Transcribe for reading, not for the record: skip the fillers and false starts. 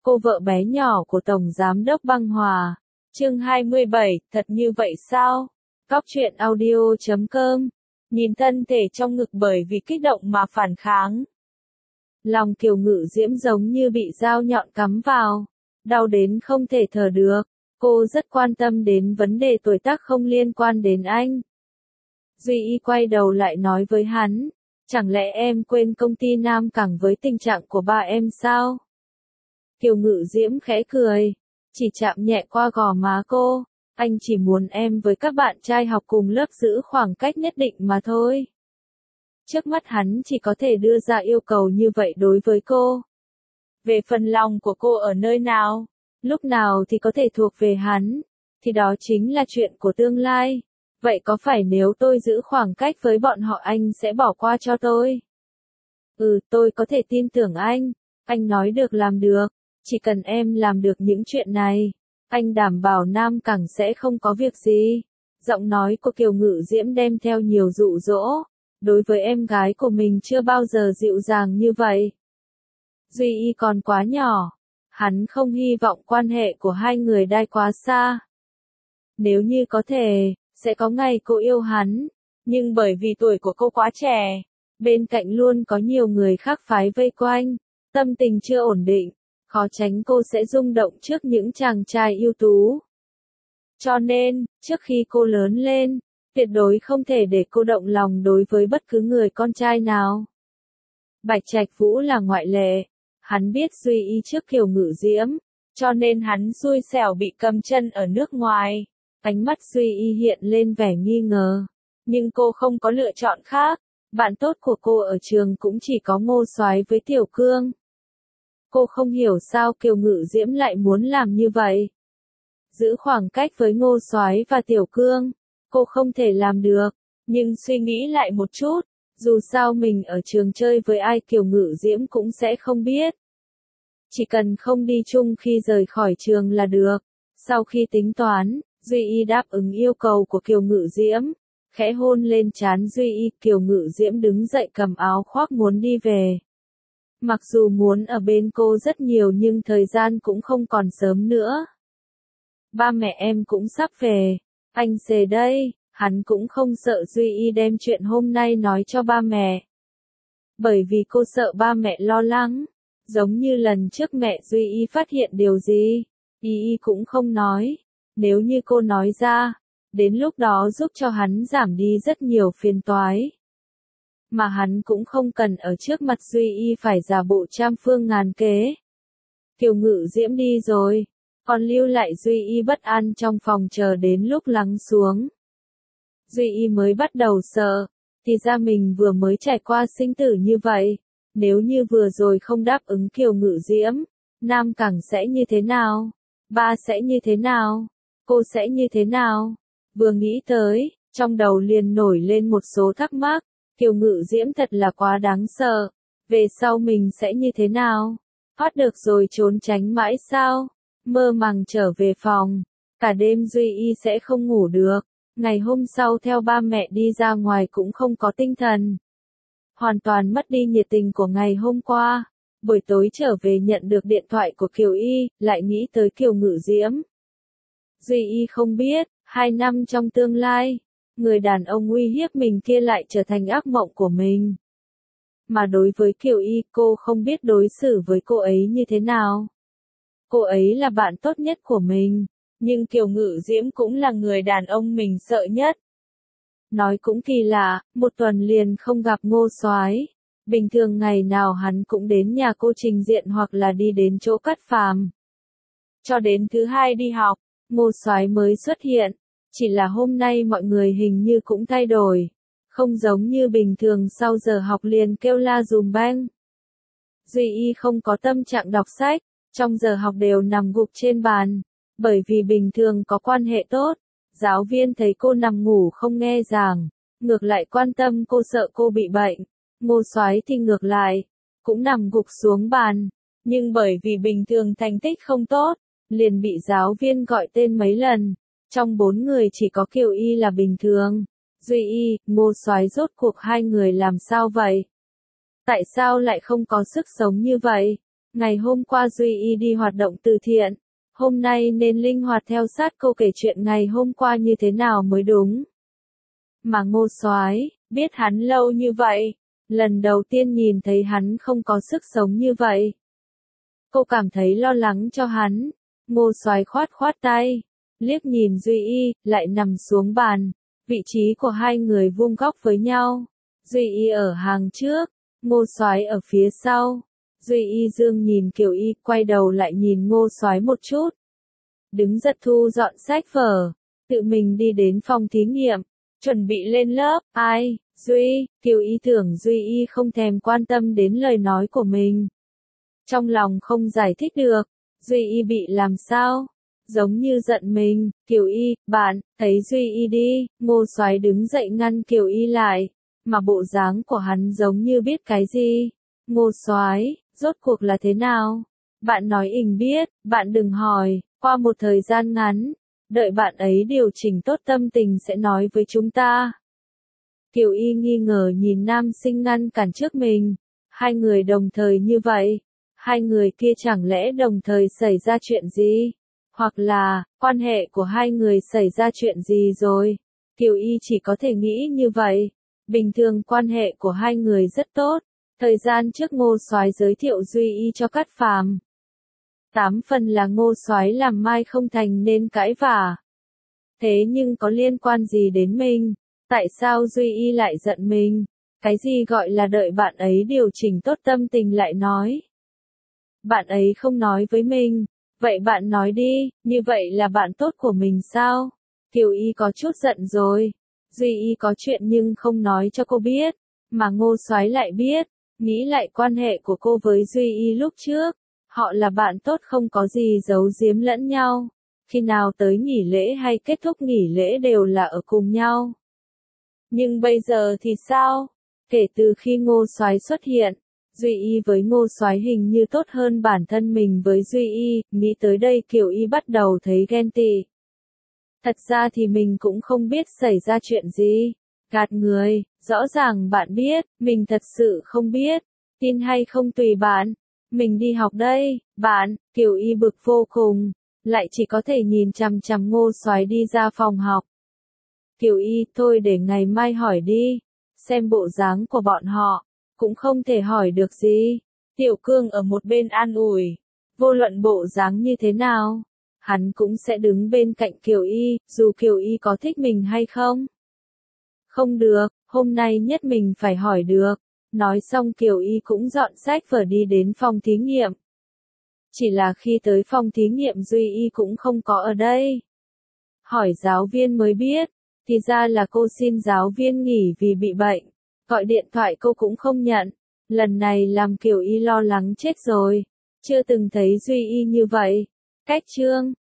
cô vợ bé nhỏ của Tổng Giám đốc Băng Hòa. Chương 27, thật như vậy sao? Cóc truyện audio.com. Nhìn thân thể trong ngực bởi vì kích động mà phản kháng. Lòng Kiều Ngự Diễm giống như bị dao nhọn cắm vào, đau đến không thể thở được. Cô rất quan tâm đến vấn đề tuổi tác không liên quan đến anh. Duy Y quay đầu lại nói với hắn, chẳng lẽ em quên công ty Nam Cảng với tình trạng của ba em sao? Kiều Ngự Diễm khẽ cười, chỉ chạm nhẹ qua gò má cô, anh chỉ muốn em với các bạn trai học cùng lớp giữ khoảng cách nhất định mà thôi. Trước mắt hắn chỉ có thể đưa ra yêu cầu như vậy đối với cô. Về phần lòng của cô ở nơi nào, lúc nào thì có thể thuộc về hắn, thì đó chính là chuyện của tương lai. Vậy có phải nếu tôi giữ khoảng cách với bọn họ anh sẽ bỏ qua cho tôi? Tôi có thể tin tưởng anh nói được làm được, chỉ cần em làm được những chuyện này, anh đảm bảo Nam Cảng sẽ không có việc gì. Giọng nói của Kiều Ngự Diễm đem theo nhiều dụ dỗ, đối với em gái của mình chưa bao giờ dịu dàng như vậy. Duy Y còn quá nhỏ, hắn không hy vọng quan hệ của hai người đai quá xa. Nếu như có thể, sẽ có ngày cô yêu hắn, nhưng bởi vì tuổi của cô quá trẻ, bên cạnh luôn có nhiều người khác phái vây quanh, tâm tình chưa ổn định, khó tránh cô sẽ rung động trước những chàng trai ưu tú. Cho nên, trước khi cô lớn lên, tuyệt đối không thể để cô động lòng đối với bất cứ người con trai nào. Bạch Trạch Vũ là ngoại lệ, hắn biết Duy Y trước Kiều Ngự Diễm, cho nên hắn xui xẻo bị cầm chân ở nước ngoài. Ánh mắt Duy Y hiện lên vẻ nghi ngờ, nhưng cô không có lựa chọn khác, bạn tốt của cô ở trường cũng chỉ có Ngô Soái với Tiểu Cương. Cô không hiểu sao Kiều Ngự Diễm lại muốn làm như vậy. Giữ khoảng cách với Ngô Soái và Tiểu Cương, cô không thể làm được, nhưng suy nghĩ lại một chút, dù sao mình ở trường chơi với ai Kiều Ngự Diễm cũng sẽ không biết. Chỉ cần không đi chung khi rời khỏi trường là được. Sau khi tính toán, Duy Y đáp ứng yêu cầu của Kiều Ngự Diễm, khẽ hôn lên trán Duy Y. Kiều Ngự Diễm đứng dậy cầm áo khoác muốn đi về. Mặc dù muốn ở bên cô rất nhiều nhưng thời gian cũng không còn sớm nữa. Ba mẹ em cũng sắp về, anh về đây. Hắn cũng không sợ Duy Y đem chuyện hôm nay nói cho ba mẹ. Bởi vì cô sợ ba mẹ lo lắng, giống như lần trước mẹ Duy Y phát hiện điều gì, Y cũng không nói. Nếu như cô nói ra, đến lúc đó giúp cho hắn giảm đi rất nhiều phiền toái. Mà hắn cũng không cần ở trước mặt Duy Y phải giả bộ trăm phương ngàn kế. Kiều Ngự Diễm đi rồi, còn lưu lại Duy Y bất an trong phòng chờ đến lúc lắng xuống. Duy Y mới bắt đầu sợ, thì ra mình vừa mới trải qua sinh tử như vậy, nếu như vừa rồi không đáp ứng Kiều Ngự Diễm, Nam Cảng sẽ như thế nào? Ba sẽ như thế nào? Cô sẽ như thế nào? Vừa nghĩ tới, trong đầu liền nổi lên một số thắc mắc, Kiều Ngự Diễm thật là quá đáng sợ, về sau mình sẽ như thế nào? Thoát được rồi trốn tránh mãi sao? Mơ màng trở về phòng, cả đêm Duy Y sẽ không ngủ được. Ngày hôm sau theo ba mẹ đi ra ngoài cũng không có tinh thần. Hoàn toàn mất đi nhiệt tình của ngày hôm qua. Buổi tối trở về nhận được điện thoại của Kiều Y, lại nghĩ tới Kiều Ngự Diễm. Duy Y không biết, 2 năm trong tương lai, người đàn ông uy hiếp mình kia lại trở thành ác mộng của mình. Mà đối với Kiều Y, cô không biết đối xử với cô ấy như thế nào. Cô ấy là bạn tốt nhất của mình. Nhưng Kiều Ngự Diễm cũng là người đàn ông mình sợ nhất. Nói cũng kỳ lạ, một tuần liền không gặp Ngô Soái. Bình thường ngày nào hắn cũng đến nhà cô trình diện hoặc là đi đến chỗ Cát Phàm. Cho đến thứ hai đi học, Ngô Soái mới xuất hiện. Chỉ là hôm nay mọi người hình như cũng thay đổi. Không giống như bình thường sau giờ học liền kêu la dùm beng. Duy Y không có tâm trạng đọc sách, trong giờ học đều nằm gục trên bàn. Bởi vì bình thường có quan hệ tốt, giáo viên thấy cô nằm ngủ không nghe giảng, ngược lại quan tâm cô sợ cô bị bệnh. Ngô Soái thì ngược lại, cũng nằm gục xuống bàn, nhưng bởi vì bình thường thành tích không tốt, liền bị giáo viên gọi tên mấy lần. Trong 4 người chỉ có Kiều Y là bình thường. Duy Y, Ngô Soái rốt cuộc hai người làm sao vậy? Tại sao lại không có sức sống như vậy? Ngày hôm qua Duy Y đi hoạt động từ thiện, hôm nay nên linh hoạt theo sát cô kể chuyện ngày hôm qua như thế nào mới đúng. Mà Ngô Soái, biết hắn lâu như vậy, lần đầu tiên nhìn thấy hắn không có sức sống như vậy. Cô cảm thấy lo lắng cho hắn. Ngô Soái khoát khoát tay, liếc nhìn Duy Y, lại nằm xuống bàn. Vị trí của hai người vuông góc với nhau. Duy Y ở hàng trước, Ngô Soái ở phía sau. Duy Y dương nhìn Kiều Y, quay đầu lại nhìn Ngô Soái một chút. Đứng dậy thu dọn sách vở, tự mình đi đến phòng thí nghiệm, chuẩn bị lên lớp. Ai, Duy, Kiều Y tưởng Duy Y không thèm quan tâm đến lời nói của mình. Trong lòng không giải thích được, Duy Y bị làm sao? Giống như giận mình. Kiều Y, bạn, thấy Duy Y đi. Ngô Soái đứng dậy ngăn Kiều Y lại, mà bộ dáng của hắn giống như biết cái gì. Ngô Soái, rốt cuộc là thế nào? Bạn nói ình biết, bạn đừng hỏi, qua một thời gian ngắn, đợi bạn ấy điều chỉnh tốt tâm tình sẽ nói với chúng ta. Kiều Y nghi ngờ nhìn nam sinh ngăn cản trước mình. Hai người đồng thời như vậy, hai người kia chẳng lẽ đồng thời xảy ra chuyện gì? Hoặc là, quan hệ của hai người xảy ra chuyện gì rồi? Kiều Y chỉ có thể nghĩ như vậy. Bình thường quan hệ của hai người rất tốt. Thời gian trước Ngô Soái giới thiệu Duy Y cho Cát Phàm. 8 phần là Ngô Soái làm mai không thành nên cãi vả. Thế nhưng có liên quan gì đến mình? Tại sao Duy Y lại giận mình? Cái gì gọi là đợi bạn ấy điều chỉnh tốt tâm tình lại nói? Bạn ấy không nói với mình. Vậy bạn nói đi, như vậy là bạn tốt của mình sao? Kiều Y có chút giận rồi. Duy Y có chuyện nhưng không nói cho cô biết. Mà Ngô Soái lại biết. Nghĩ lại quan hệ của cô với Duy Y lúc trước. Họ là bạn tốt không có gì giấu giếm lẫn nhau. Khi nào tới nghỉ lễ hay kết thúc nghỉ lễ đều là ở cùng nhau. Nhưng bây giờ thì sao? Kể từ khi Ngô Soái xuất hiện, Duy Y với Ngô Soái hình như tốt hơn bản thân mình với Duy Y. Nghĩ tới đây Kiều Y bắt đầu thấy ghen tị. Thật ra thì mình cũng không biết xảy ra chuyện gì. Gạt người, rõ ràng bạn biết, mình thật sự không biết. Tin hay không tùy bạn. Mình đi học đây, bạn. Kiều Y bực vô cùng, lại chỉ có thể nhìn chằm chằm Ngô Soái đi ra phòng học. Kiều Y, thôi để ngày mai hỏi đi. Xem bộ dáng của bọn họ, cũng không thể hỏi được gì. Tiểu Cương ở một bên an ủi. Vô luận bộ dáng như thế nào, hắn cũng sẽ đứng bên cạnh Kiều Y, dù Kiều Y có thích mình hay không. Không được, hôm nay nhất mình phải hỏi được. Nói xong Kiều Y cũng dọn sách vở đi đến phòng thí nghiệm. Chỉ là khi tới phòng thí nghiệm Duy Y cũng không có ở đây. Hỏi giáo viên mới biết, thì ra là cô xin giáo viên nghỉ vì bị bệnh. Gọi điện thoại cô cũng không nhận. Lần này làm Kiều Y lo lắng chết rồi. Chưa từng thấy Duy Y như vậy. Cách chương